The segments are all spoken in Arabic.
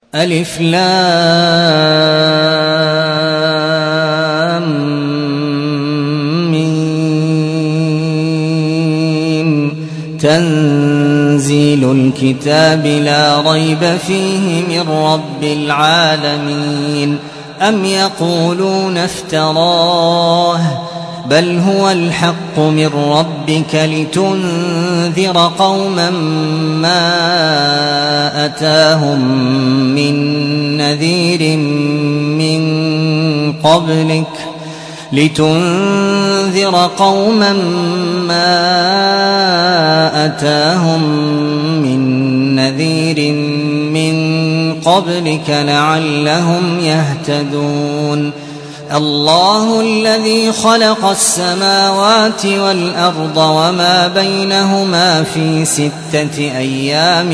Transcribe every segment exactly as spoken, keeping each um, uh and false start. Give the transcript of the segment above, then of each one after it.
ألف لام ميم تنزيل الكتاب لا ريب فيه من رب العالمين. أم يقولون افتراه بل هو الحق من ربك لتنذر قوما ما أتاهم من نذير من قبلك لتنذر قوما ما أتاهم من نذير من قبلك لعلهم يهتدون. الله الذي خلق السماوات والأرض وما بينهما في ستة أيام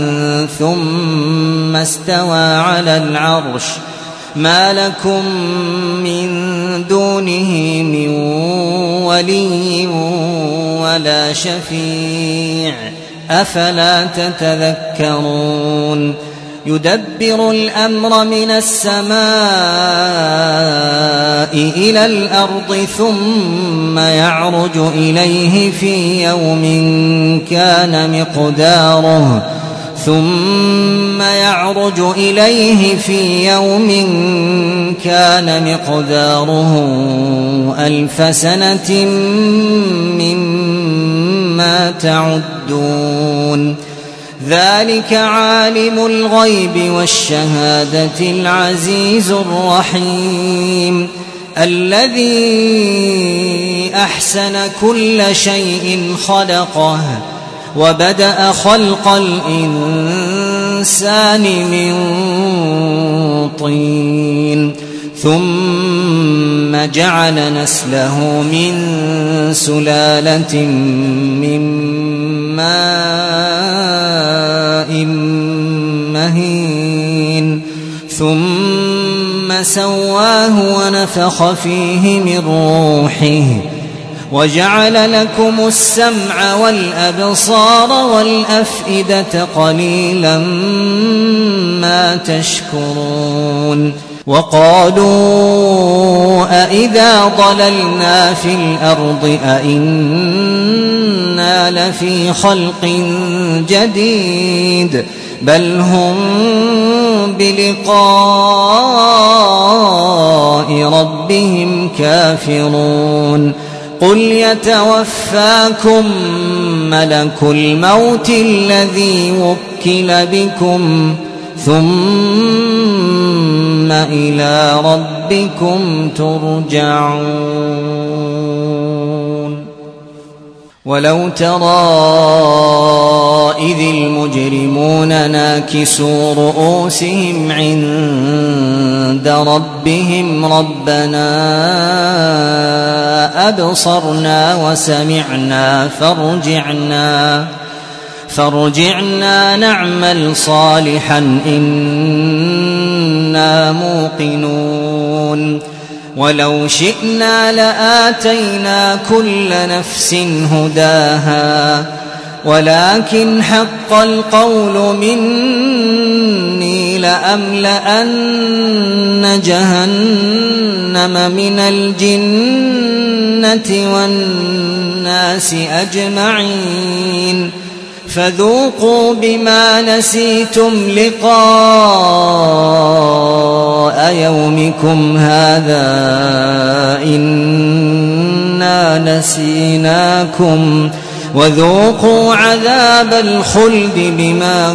ثم استوى على العرش ما لكم من دونه من ولي ولا شفيع أفلا تتذكرون. يدبر الأمر من السماء إلى الأرض ثم يعرج إليه في يوم كان مقداره ثم يعرج إليه في يوم كان مقداره ألف سنة مما تعدون. ذلك عالم الغيب والشهادة العزيز الرحيم الذي أحسن كل شيء خلقه وبدأ خلق الإنسان من طين ثم جعل نسله من سلالة من ماء مهين ثم سواه ونفخ فيه من روحه وجعل لكم السمع والأبصار والأفئدة قليلا ما تشكرون. وقالوا أإذا ضللنا في الأرض أإنا لفي خلق جديد بل هم بلقاء ربهم كافرون. قل يتوفاكم ملك الموت الذي وكل بكم ثم إلى ربكم ترجعون. ولو ترى إذ المجرمون ناكسوا رؤوسهم عند ربهم ربنا أبصرنا وسمعنا فارجعنا فارجعنا نعمل صالحا إنا موقنون. ولو شئنا لآتينا كل نفس هداها ولكن حق القول مني لأملأن جهنم من الجنة والناس أجمعين فذوقوا بما نسيتم لقاء يومكم هذا إنا نسيناكم وذوقوا عذاب الخلد بما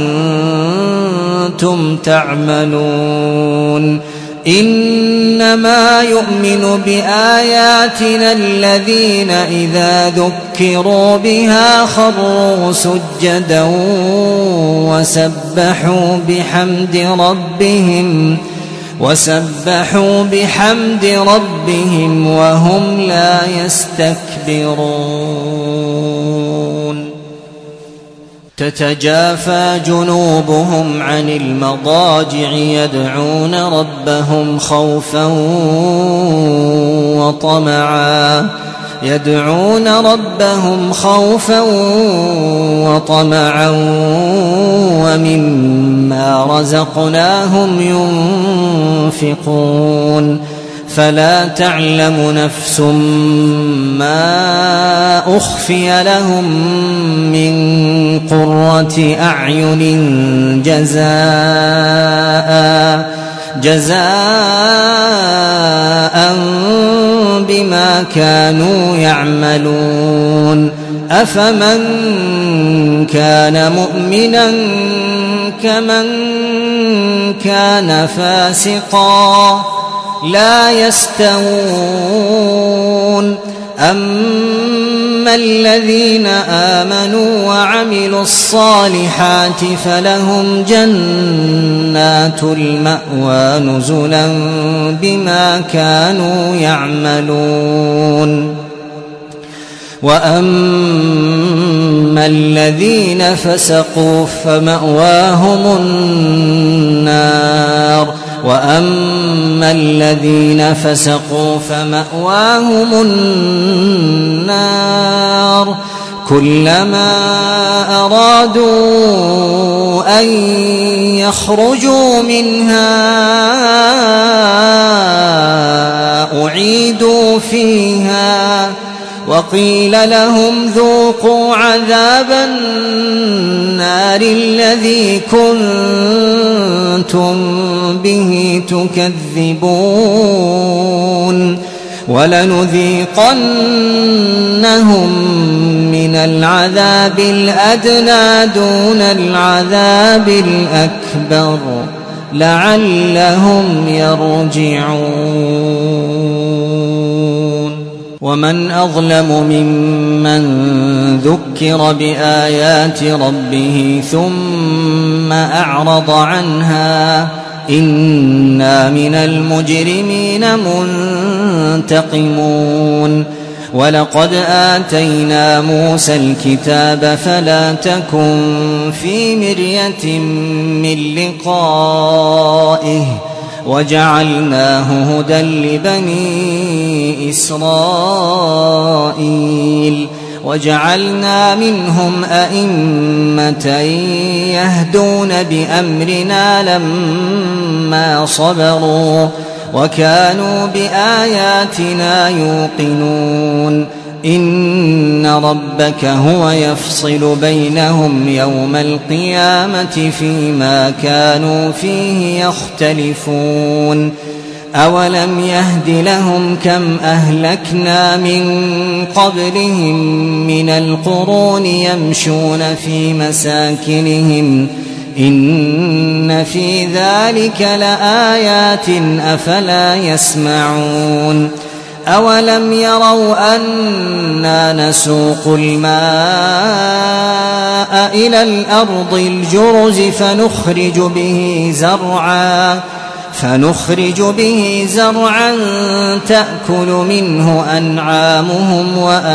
كنتم تعملون. إنما يؤمن بآياتنا الذين إذا ذكروا بها خروا سجدا وسبحوا بحمد ربهم وسبحوا بحمد ربهم وهم لا يستكبرون. تتجافى جنوبهم عن المضاجع يدعون ربهم خوفا وطمعا يدعون ربهم خوفا وطمعا ومما رزقناهم ينفقون فلا تعلم نفس ما أخفي لهم من قرة أعين جزاء جزاء بما كانوا يعملون أفمن كان مؤمنا كمن كان فاسقا لا يستوون أما الذين آمنوا وعملوا الصالحات فلهم جنات المأوى نزلا بما كانوا يعملون وأما الذين فسقوا فمأواهم النار وأما الذين فسقوا فمأواهم النار كلما أرادوا أن يخرجوا منها أعيدوا فيها وقيل لهم ذوقوا عذاب النار الذي كنتم به تكذبون ولنذيقنهم من العذاب الأدنى دون العذاب الأكبر لعلهم يرجعون ومن أظلم ممن ذكر بآيات ربه ثم أعرض عنها إنا من المجرمين منتقمون ولقد آتينا موسى الكتاب فلا تكن في مرية من لقائه وجعلناه هدى لبني إسرائيل وجعلنا منهم أئمة يهدون بأمرنا لما صبروا وكانوا بآياتنا يوقنون إن ربك هو يفصل بينهم يوم القيامة فيما كانوا فيه يختلفون أولم يهد لهم كم أهلكنا من قبلهم من القرون يمشون في مساكنهم إن في ذلك لآيات أفلا يسمعون أولم يروا أنا نسوق الماء إلى الأرض الجرز فنخرج به زرعا فنخرج به زرعا تأكل منه أنعامهم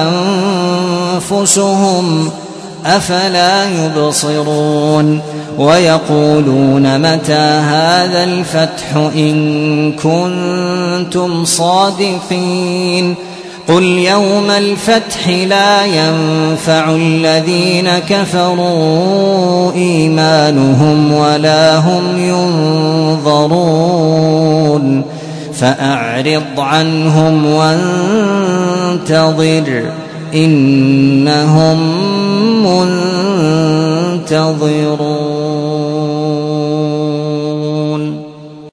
وأنفسهم أفلا يبصرون ويقولون متى هذا الفتح إن كنتم صادقين قل يوم الفتح لا ينفع الذين كفروا إيمانهم ولا هم ينظرون فأعرض عنهم وانتظر إنهم منتظرون.